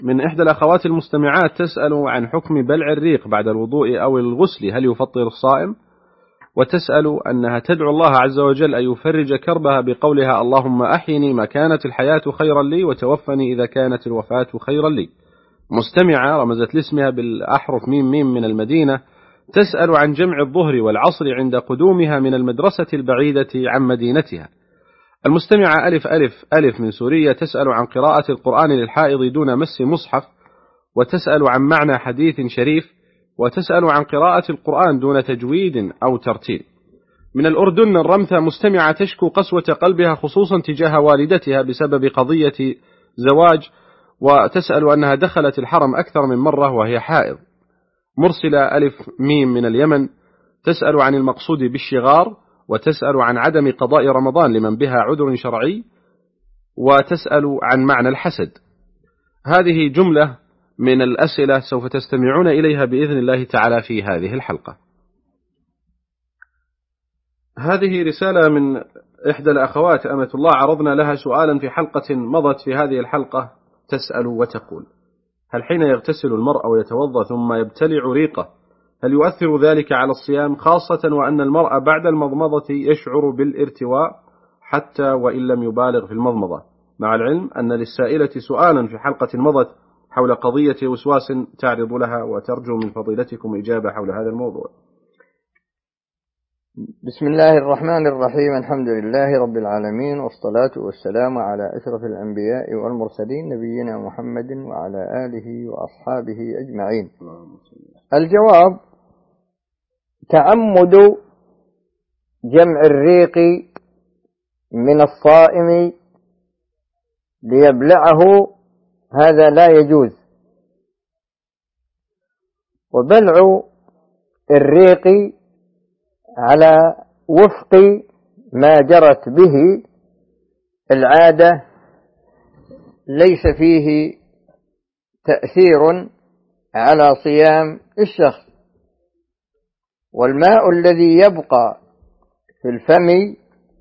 من إحدى الأخوات المستمعات تسأل عن حكم بلع الريق بعد الوضوء أو الغسل، هل يفطر الصائم؟ وتسأل أنها تدعو الله عز وجل أن يفرج كربها بقولها: اللهم أحيني ما كانت الحياة خيرا لي وتوفني إذا كانت الوفاة خيرا لي. مستمعة رمزت لاسمها بالأحرف ميم ميم من المدينة تسأل عن جمع الظهر والعصر عند قدومها من المدرسة البعيدة عن مدينتها. المستمعة ألف ألف ألف من سوريا تسأل عن قراءة القرآن للحائض دون مس مصحف، وتسأل عن معنى حديث شريف، وتسأل عن قراءة القرآن دون تجويد أو ترتيل. من الأردن الرمثة مستمعة تشكو قسوة قلبها خصوصا تجاه والدتها بسبب قضية زواج، وتسأل أنها دخلت الحرم أكثر من مرة وهي حائض. مرسلة ألف ميم من اليمن تسأل عن المقصود بالشغار، وتسأل عن عدم قضاء رمضان لمن بها عذر شرعي، وتسأل عن معنى الحسد. هذه جملة من الأسئلة سوف تستمعون إليها بإذن الله تعالى في هذه الحلقة. هذه رسالة من إحدى الأخوات أمة الله، عرضنا لها سؤالا في حلقة مضت. في هذه الحلقة تسأل وتقول: هل حين يغتسل المرء ويتوضأ ثم يبتلع ريقه هل يؤثر ذلك على الصيام، خاصة وأن المرء بعد المضمضة يشعر بالارتواء حتى وإن لم يبالغ في المضمضة، مع العلم أن للسائلة سؤالا في حلقة مضت حول قضية وسواس تعرض لها، وترجو من فضيلتكم إجابة حول هذا الموضوع. بسم الله الرحمن الرحيم. الحمد لله رب العالمين، والصلاة والسلام على أشرف الأنبياء والمرسلين نبينا محمد وعلى آله وأصحابه أجمعين. الجواب: تعمد جمع الريق من الصائم ليبلعه هذا لا يجوز، وبلع الريق على وفق ما جرت به العادة ليس فيه تأثير على صيام الشخص، والماء الذي يبقى في الفم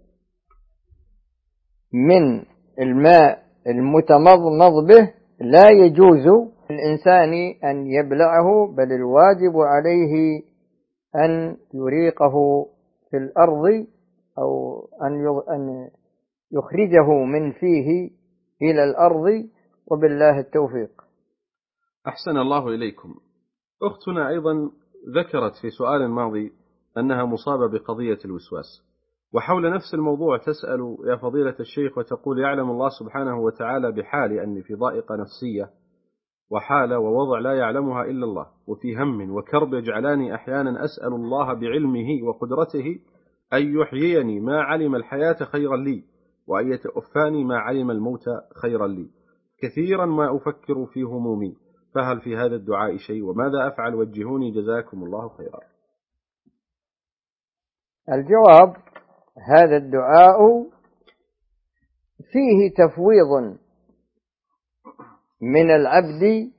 من الماء المتمضمض به لا يجوز للإنسان أن يبلعه، بل الواجب عليه أن يريقه في الأرض أو أن يخرجه من فيه إلى الأرض، وبالله التوفيق. أحسن الله إليكم. أختنا أيضا ذكرت في سؤال ماضي أنها مصابة بقضية الوسواس، وحول نفس الموضوع تسأل يا فضيلة الشيخ وتقول: يعلم الله سبحانه وتعالى بحالي أني في ضائقة نفسية وحالة ووضع لا يعلمها إلا الله، وفي هم وكرب يجعلاني أحيانا أسأل الله بعلمه وقدرته أن يحييني ما علم الحياة خيرا لي، وأن يتوفاني ما علم الموت خيرا لي. كثيرا ما أفكر في همومي، فهل في هذا الدعاء شيء؟ وماذا أفعل؟ وجهوني جزاكم الله خيرا. الجواب: هذا الدعاء فيه تفويض من العبد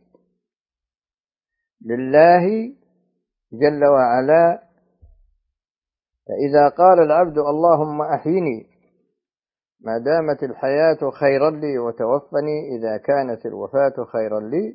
لله جل وعلا، فإذا قال العبد اللهم أحيني ما دامت الحياة خيرا لي وتوفني إذا كانت الوفاة خيرا لي،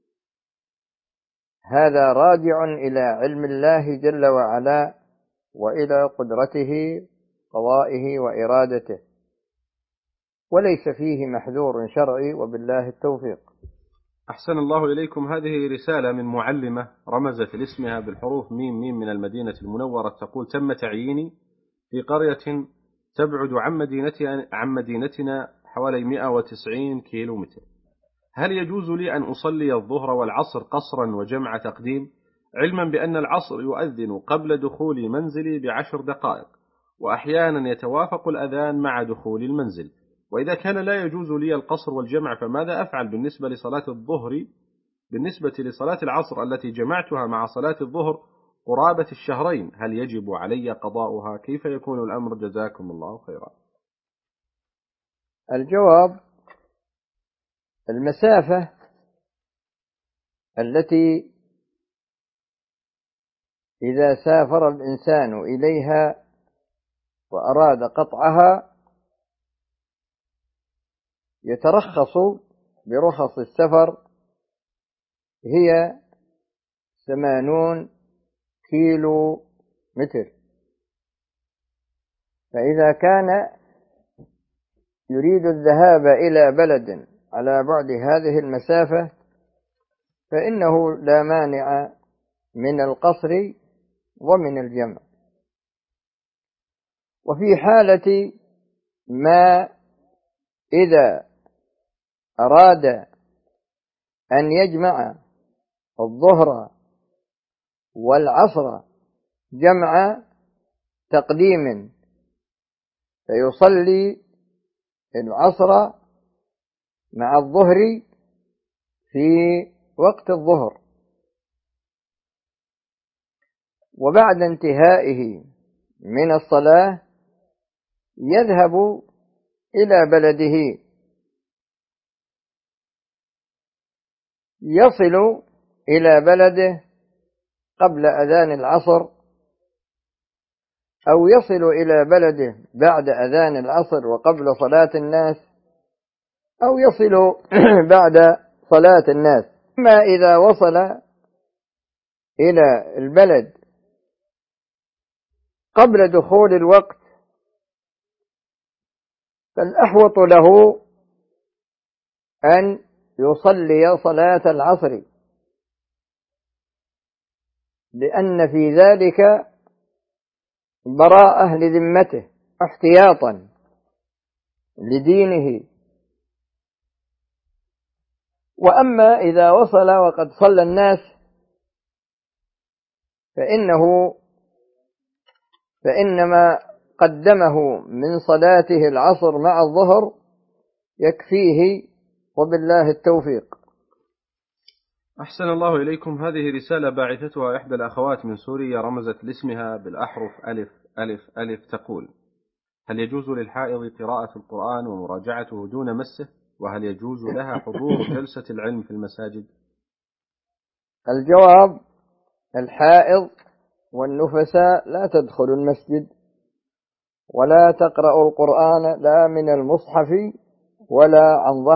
هذا راجع إلى علم الله جل وعلا وإلى قدرته قضائه وإرادته، وليس فيه محذور شرعي، وبالله التوفيق. أحسن الله إليكم. هذه رسالة من معلمة رمزت لاسمها بالحروف ميم ميم من المدينة المنورة تقول: تم تعييني في قرية تبعد عن مدينتنا حوالي 190 كيلومتر، هل يجوز لي أن أصلي الظهر والعصر قصرا وجمع تقديم، علما بأن العصر يؤذن قبل دخول منزلي ب10 دقائق، وأحيانا يتوافق الأذان مع دخول المنزل، وإذا كان لا يجوز لي القصر والجمع فماذا أفعل بالنسبة لصلاة الظهر؟ بالنسبة لصلاة العصر التي جمعتها مع صلاة الظهر قرابة الشهرين، هل يجب علي قضاؤها؟ كيف يكون الأمر؟ جزاكم الله خيرا. الجواب: المسافة التي إذا سافر الإنسان إليها وأراد قطعها يترخص برخص السفر هي 80 كيلو متر. فإذا كان يريد الذهاب إلى بلد على بعد هذه المسافة فإنه لا مانع من القصر ومن الجمع. وفي حالة ما إذا أراد أن يجمع الظهر والعصر جمع تقديم فيصلي العصر مع الظهر في وقت الظهر، وبعد انتهائه من الصلاة يذهب إلى بلده، يصل إلى بلده قبل أذان العصر أو يصل إلى بلده بعد أذان العصر وقبل صلاة الناس أو يصل بعد صلاة الناس. أما إذا وصل إلى البلد قبل دخول الوقت فالأحوط له أن يصلي صلاة العصر، لأن في ذلك براءة لذمته احتياطا لدينه. وأما إذا وصل وقد صلى الناس فإنما قدمه من صلاته العصر مع الظهر يكفيه، وبالله التوفيق. أحسن الله إليكم. هذه رسالة باعثتها إحدى الأخوات من سوريا، رمزت لاسمها بالأحرف ألف ألف ألف، تقول: هل يجوز للحائض قراءة القرآن ومراجعته دون مسه؟ وهل يجوز لها حضور جلسة العلم في المساجد؟ الجواب: الحائض والنفساء لا تدخل المسجد ولا تقرأ القرآن لا من المصحف ولا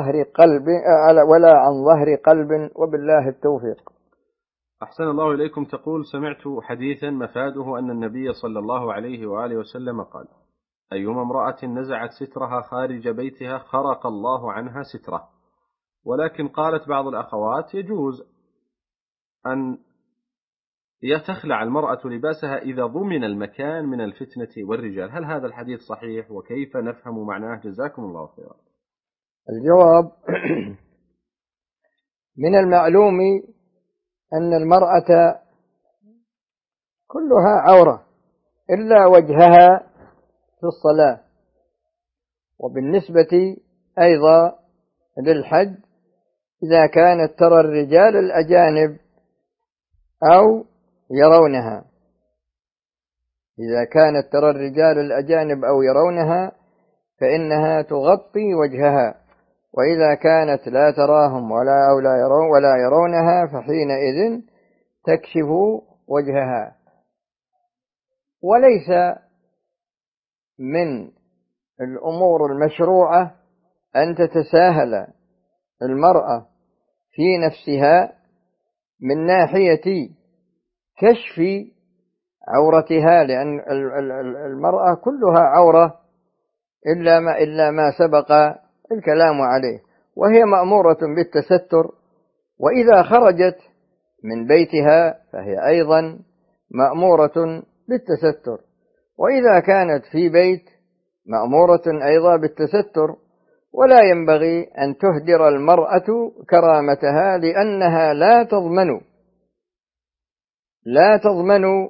عن ظهر قلب وبالله التوفيق. أحسن الله إليكم. تقول: سمعت حديثا مفاده أن النبي صلى الله عليه وآله وسلم قال: أيما امرأة نزعت سترها خارج بيتها خرق الله عنها ستره. ولكن قالت بعض الأخوات: يجوز أن تخلع المرأة لباسها إذا ضمن المكان من الفتنة والرجال. هل هذا الحديث صحيح؟ وكيف نفهم معناه؟ جزاكم الله خيرا. الجواب: من المعلوم أن المرأة كلها عورة إلا وجهها في الصلاة. وبالنسبة أيضا للحج إذا كانت ترى الرجال الأجانب أو يرونها، فإنها تغطي وجهها، وإذا كانت لا تراهم ولا يرونها فحينئذ تكشف وجهها. وليس من الأمور المشروعة أن تتساهل المرأة في نفسها من ناحية كشف عورتها، لأن المرأة كلها عورة إلا ما سبق الكلام عليه، وهي مأمورة بالتستر. وإذا خرجت من بيتها فهي أيضا مأمورة بالتستر، وإذا كانت في بيت مأمورة أيضا بالتستر. ولا ينبغي أن تهدر المرأة كرامتها، لأنها لا تضمن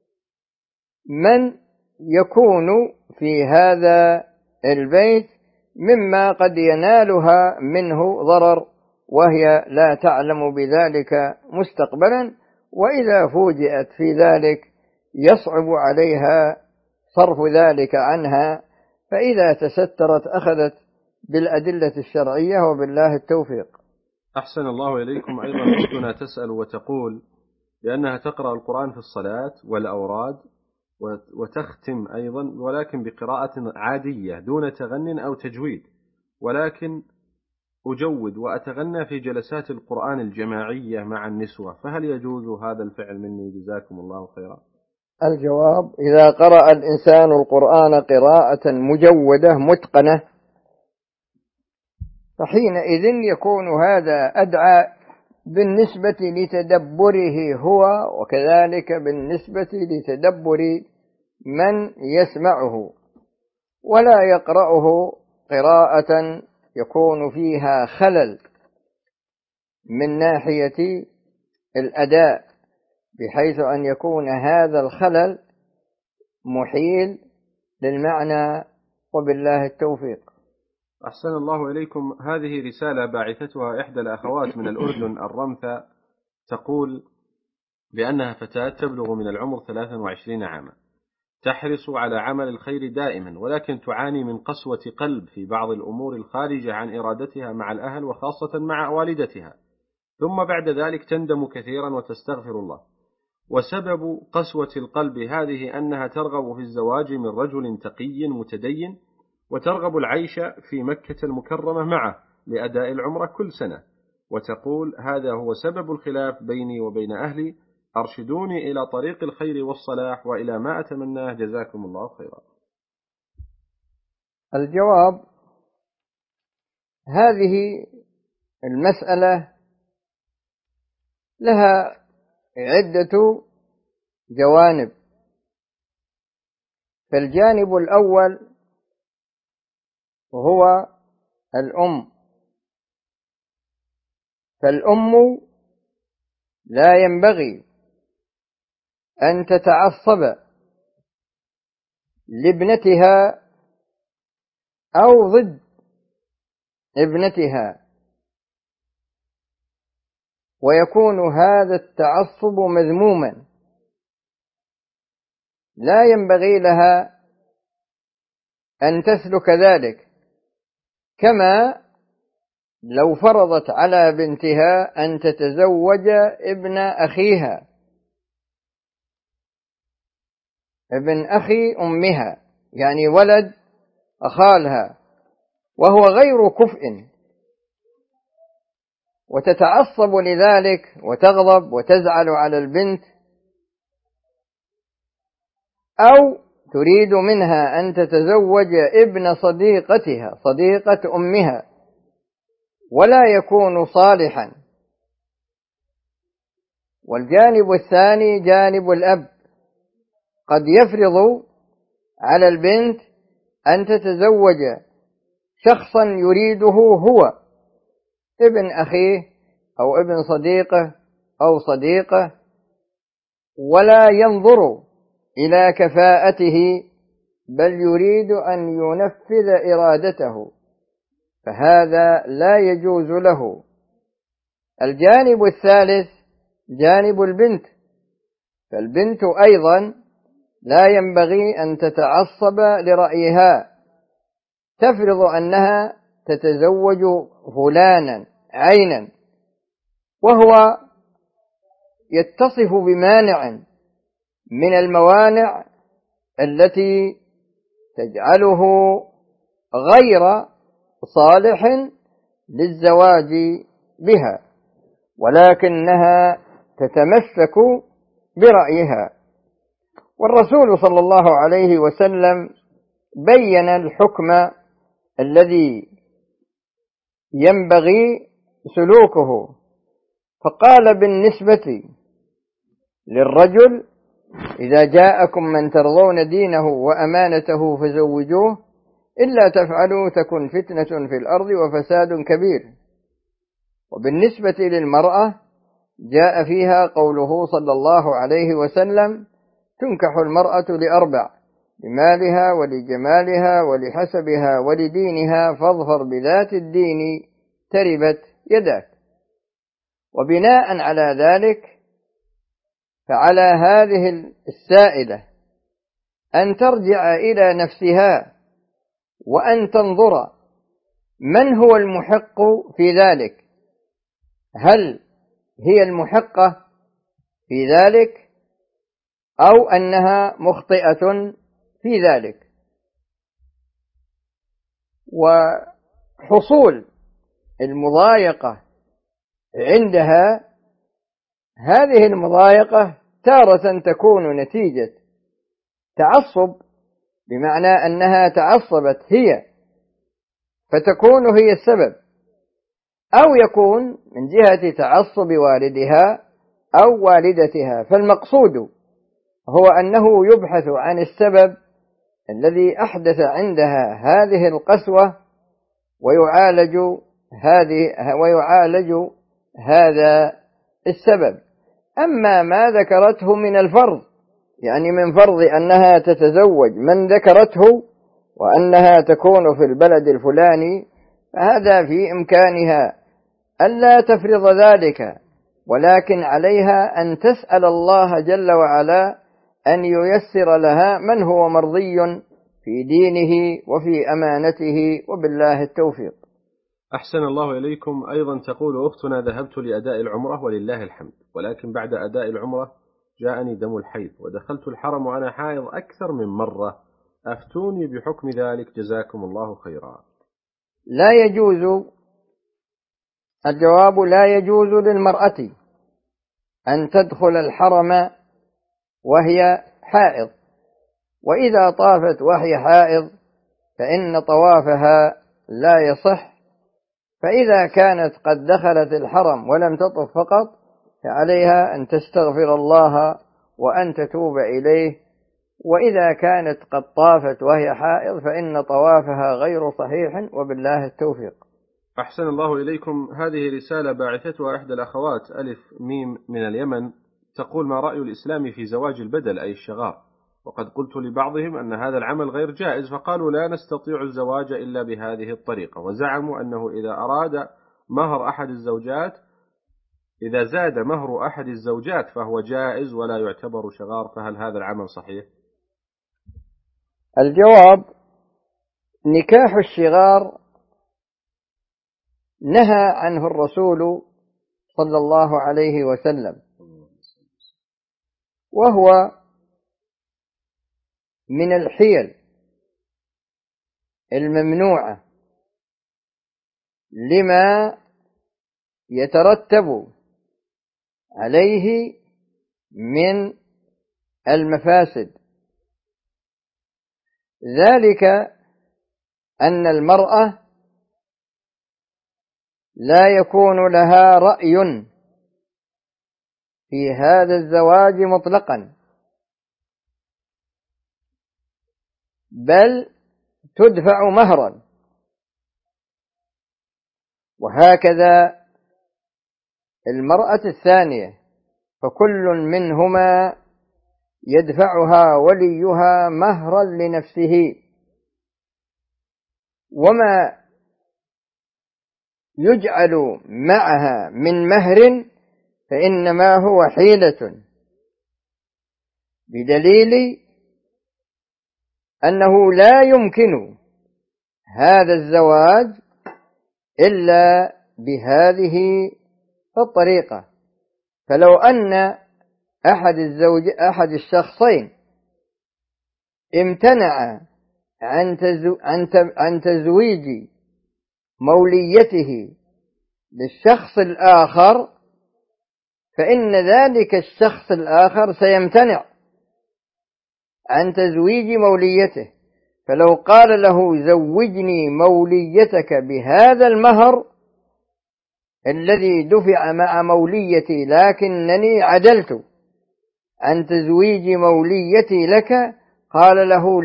من يكون في هذا البيت مما قد ينالها منه ضرر، وهي لا تعلم بذلك مستقبلا، وإذا فوجئت في ذلك يصعب عليها صرف ذلك عنها، فإذا تسترت أخذت بالأدلة الشرعية، وبالله التوفيق. أحسن الله إليكم. أيضا أختنا تسأل وتقول بأنها تقرأ القرآن في الصلاة والأوراد وتختم أيضا، ولكن بقراءة عادية دون تغن أو تجويد، ولكن أجود وأتغنى في جلسات القرآن الجماعية مع النسوة، فهل يجوز هذا الفعل مني؟ جزاكم الله خيرا. الجواب: إذا قرأ الإنسان القرآن قراءة مجودة متقنة فحينئذ يكون هذا أدعى بالنسبة لتدبره هو، وكذلك بالنسبة لتدبر من يسمعه، ولا يقرأه قراءة يكون فيها خلل من ناحية الأداء، بحيث أن يكون هذا الخلل محيل للمعنى، وبالله التوفيق. أحسن الله إليكم. هذه رسالة باعثتها إحدى الأخوات من الأردن الرمثة، تقول بأنها فتاة تبلغ من العمر 23 عاما، تحرص على عمل الخير دائما، ولكن تعاني من قسوة قلب في بعض الأمور الخارجة عن إرادتها مع الأهل وخاصة مع والدتها، ثم بعد ذلك تندم كثيرا وتستغفر الله. وسبب قسوة القلب هذه أنها ترغب في الزواج من رجل تقي متدين، وترغب العيش في مكة المكرمة معه لأداء العمرة كل سنة، وتقول هذا هو سبب الخلاف بيني وبين أهلي، أرشدوني إلى طريق الخير والصلاح وإلى ما أتمناه، جزاكم الله خيرا. الجواب: هذه المسألة لها عدة جوانب. فالجانب الأول هو الأم، فالأم لا ينبغي أن تتعصب لابنتها أو ضد ابنتها، ويكون هذا التعصب مذموما. لا ينبغي لها أن تسلك ذلك، كما لو فرضت على بنتها أن تتزوج ابن أخيها، ابن أخي أمها، يعني ولد أخالها، وهو غير كفء، وتتعصب لذلك وتغضب وتزعل على البنت، أو تريد منها أن تتزوج ابن صديقتها، صديقة أمها، ولا يكون صالحا. والجانب الثاني جانب الأب، قد يفرض على البنت أن تتزوج شخصا يريده هو، ابن أخيه أو ابن صديقه أو صديقه، ولا ينظر إلى كفاءته، بل يريد أن ينفذ إرادته، فهذا لا يجوز له. الجانب الثالث جانب البنت، فالبنت أيضا لا ينبغي أن تتعصب لرأيها، تفرض أنها تتزوج فلانا عينا وهو يتصف بمانع من الموانع التي تجعله غير صالح للزواج بها، ولكنها تتمسك برأيها. والرسول صلى الله عليه وسلم بين الحكم الذي ينبغي سلوكه، فقال بالنسبة للرجل: إذا جاءكم من ترضون دينه وأمانته فزوجوه، إلا تفعلوا تكن فتنة في الأرض وفساد كبير. وبالنسبة للمرأة جاء فيها قوله صلى الله عليه وسلم: تنكح المرأة لأربع: لمالها ولجمالها ولحسبها ولدينها، فاظفر بذات الدين تربت يداك. وبناء على ذلك فعلى هذه السائلة أن ترجع إلى نفسها وأن تنظر من هو المحق في ذلك، هل هي المحقة في ذلك أو أنها مخطئة في ذلك. وحصول المضايقة عندها، هذه المضايقة تارة تكون نتيجة تعصب، بمعنى أنها تعصبت هي فتكون هي السبب، أو يكون من جهة تعصب والدها أو والدتها. فالمقصود هو أنه يبحث عن السبب الذي أحدث عندها هذه القسوة ويعالج هذا السبب. أما ما ذكرته من الفرض، يعني من فرض أنها تتزوج من ذكرته وأنها تكون في البلد الفلاني، فهذا في إمكانها ألا تفرض ذلك، ولكن عليها أن تسأل الله جل وعلا أن ييسر لها من هو مرضي في دينه وفي أمانته، وبالله التوفيق. أحسن الله إليكم. أيضا تقول أختنا: ذهبت لأداء العمرة ولله الحمد، ولكن بعد أداء العمرة جاءني دم الحيض، ودخلت الحرم وأنا حائض أكثر من مرة، أفتوني بحكم ذلك جزاكم الله خيرا. لا يجوز، الجواب: لا يجوز للمرأة أن تدخل الحرم وهي حائض، وإذا طافت وهي حائض فإن طوافها لا يصح. فإذا كانت قد دخلت الحرم ولم تطف فقط، فعليها أن تستغفر الله وأن تتوب إليه، وإذا كانت قد طافت وهي حائض فإن طوافها غير صحيح، وبالله التوفيق. أحسن الله إليكم. هذه رسالة باعثتها إحدى الأخوات ألف ميم من اليمن، تقول: ما رأي الإسلام في زواج البدل أي الشغار؟ وقد قلت لبعضهم أن هذا العمل غير جائز، فقالوا لا نستطيع الزواج إلا بهذه الطريقة، وزعموا أنه إذا زاد مهر أحد الزوجات فهو جائز ولا يعتبر شغار، فهل هذا العمل صحيح؟ الجواب: نكاح الشغار نهى عنه الرسول صلى الله عليه وسلم، وهو من الحيل الممنوعة لما يترتب عليه من المفاسد، ذلك أن المرأة لا يكون لها رأي في هذا الزواج مطلقا، بل تدفع مهرا، وهكذا المرأة الثانية، فكل منهما يدفعها وليها مهرا لنفسه، وما يجعل معها من مهر فإنما هو حيلة، بدليل أنه لا يمكن هذا الزواج إلا بهذه الطريقة. فلو أن أحد الشخصين امتنع عن تزويج موليته للشخص الآخر، فإن ذلك الشخص الآخر سيمتنع عن تزويج موليته. فلو قال له: زوجني موليتك بهذا المهر الذي دفع مع موليتي، لكنني عدلت عن تزويج موليتي لك، قال له: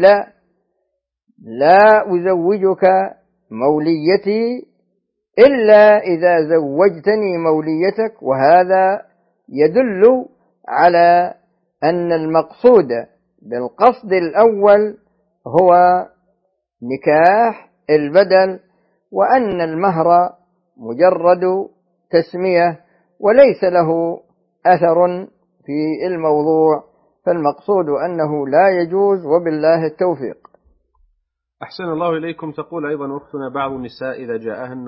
لا أزوجك موليتي إلا إذا زوجتني موليتك. وهذا يدل على أن المقصود بالقصد الأول هو نكاح البدل، وأن المهر مجرد تسمية وليس له أثر في الموضوع، فالمقصود أنه لا يجوز، وبالله التوفيق. أحسن الله إليكم. تقول أيضا أختنا: بعض النساء إذا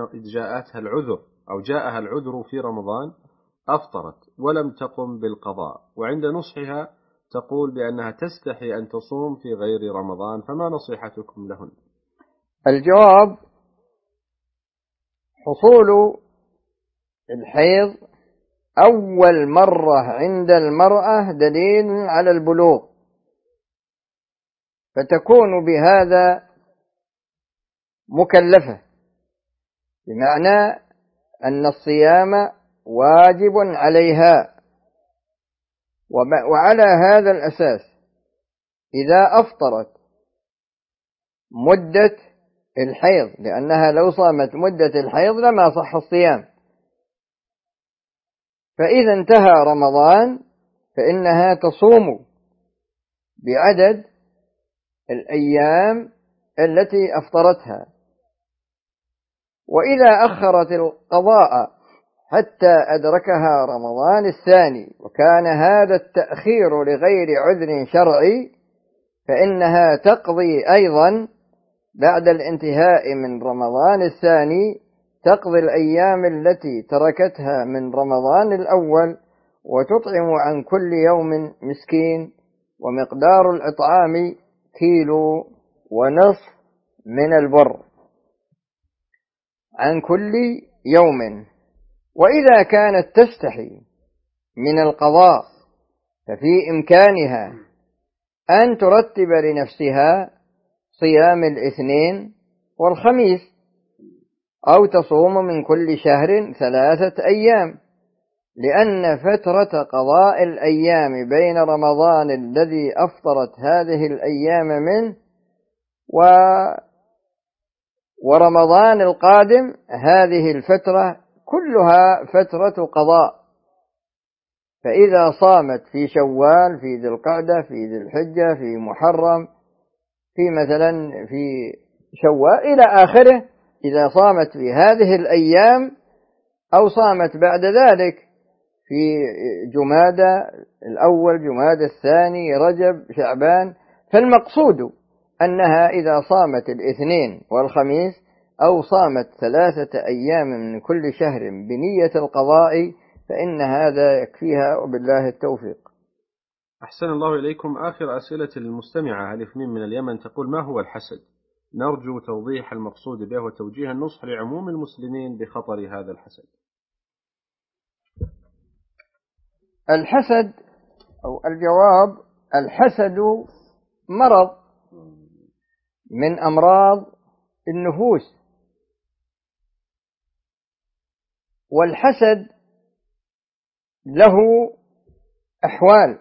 جاءها العذر في رمضان أفطرت ولم تقم بالقضاء، وعند نصحها تقول بأنها تستحي أن تصوم في غير رمضان، فما نصيحتكم لهن؟ الجواب: حصول الحيض أول مرة عند المرأة دليل على البلوغ، فتكون بهذا مكلفة، بمعنى أن الصيام واجب عليها. وعلى هذا الأساس إذا أفطرت مدة الحيض، لأنها لو صامت مدة الحيض لما صح الصيام، فإذا انتهى رمضان فإنها تصوم بعدد الأيام التي أفطرتها. وإذا أخرت القضاء حتى أدركها رمضان الثاني وكان هذا التأخير لغير عذر شرعي، فإنها تقضي أيضا بعد الانتهاء من رمضان الثاني، تقضي الأيام التي تركتها من رمضان الأول، وتطعم عن كل يوم مسكين، ومقدار الإطعام 1.5 كيلو من البر عن كل يوم. وإذا كانت تستحي من القضاء ففي إمكانها أن ترتب لنفسها صيام الاثنين والخميس، أو تصوم من كل شهر 3 أيام، لأن فترة قضاء الأيام بين رمضان الذي أفطرت هذه الأيام منه ورمضان القادم، هذه الفترة كلها فترة قضاء. فإذا صامت في شوال، في ذي القعدة، في ذي الحجة، في محرم، في مثلا في شوال إلى آخره، إذا صامت في هذه الأيام أو صامت بعد ذلك في جمادى الأول، جمادى الثاني، رجب، شعبان، فالمقصود أنها إذا صامت الاثنين والخميس أو صامت 3 أيام من كل شهر بنية القضاء فإن هذا يكفيها، وبالله التوفيق. أحسن الله إليكم. آخر أسئلة المستمعة ألف ميم من اليمن تقول: ما هو الحسد؟ نرجو توضيح المقصود به وتوجيه النصح لعموم المسلمين بخطر هذا الحسد. الحسد أو الجواب: الحسد مرض من أمراض النفوس، والحسد له أحوال.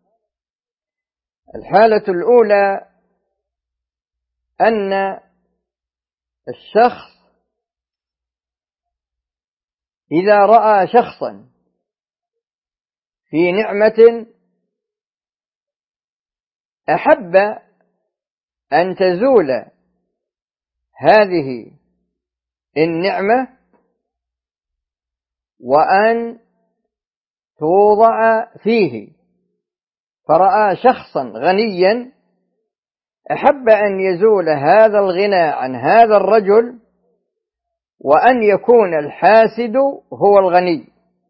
الحالة الأولى أن الشخص إذا رأى شخصا في نعمة أحب أن تزول هذه النعمة وأن توضع فيه، فرأى شخصا غنيا أحب أن يزول هذا الغنى عن هذا الرجل وأن يكون الحاسد هو الغني،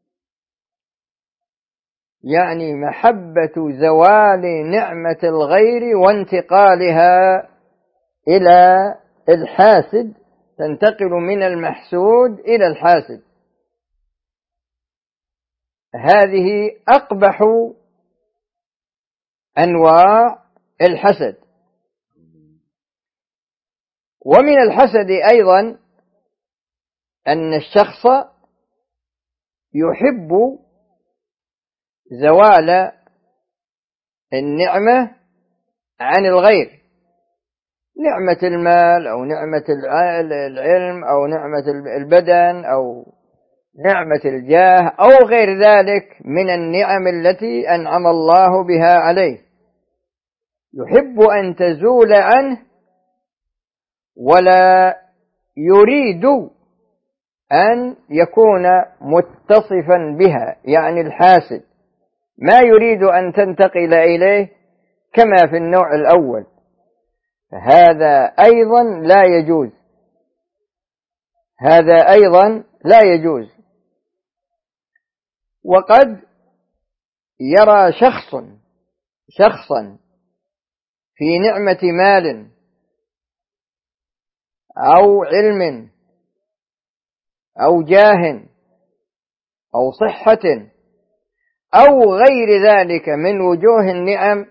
يعني محبة زوال نعمة الغير وانتقالها إلى الحاسد، تنتقل من المحسود إلى الحاسد. هذه أقبح أنواع الحسد. ومن الحسد أيضا أن الشخص يحب زوال النعمة عن الغير، نعمة المال أو نعمة العلم أو نعمة البدن أو نعمة الجاه أو غير ذلك من النعم التي أنعم الله بها عليه، يحب أن تزول عنه ولا يريد أن يكون متصفا بها، يعني الحاسد ما يريد أن تنتقل إليه كما في النوع الأول، فهذا أيضا لا يجوز، هذا أيضا لا يجوز. وقد يرى شخصا في نعمة مال أو علم أو جاه أو صحة أو غير ذلك من وجوه النعم،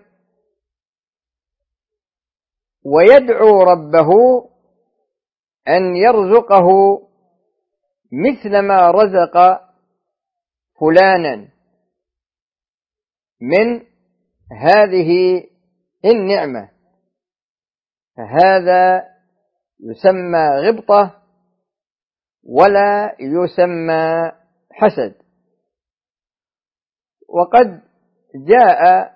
ويدعو ربه أن يرزقه مثل ما رزق فلانا من هذه النعمة، فهذا يسمى غبطة ولا يسمى حسد. وقد جاء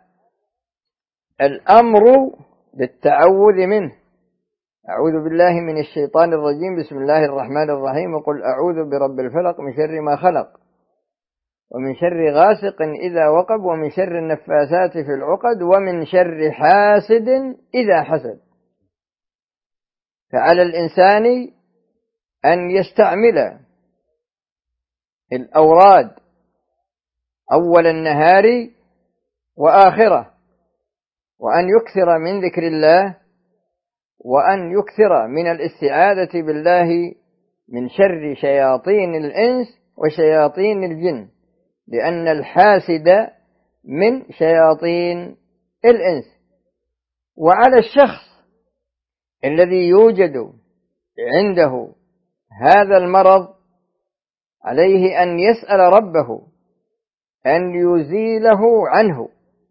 الأمر بالتعوذ منه. أعوذ بالله من الشيطان الرجيم، بسم الله الرحمن الرحيم، وقل أعوذ برب الفلق من شر ما خلق ومن شر غاسق إذا وقب ومن شر النفاثات في العقد ومن شر حاسد إذا حسد. فعلى الإنسان أن يستعمل الأوراد أول النهار وآخره، وأن يكثر من ذكر الله، وأن يكثر من الاستعاذة بالله من شر شياطين الإنس وشياطين الجن، لأن الحاسد من شياطين الإنس. وعلى الشخص الذي يوجد عنده هذا المرض عليه أن يسأل ربه أن يزيله عنه،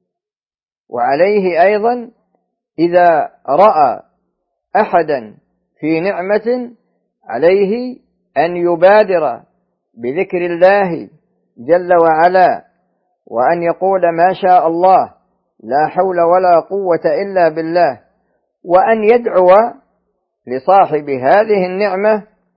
وعليه أيضا إذا رأى أحدا في نعمة عليه أن يبادر بذكر الله جل وعلا، وأن يقول ما شاء الله لا حول ولا قوة إلا بالله، وأن يدعو لصاحب هذه النعمة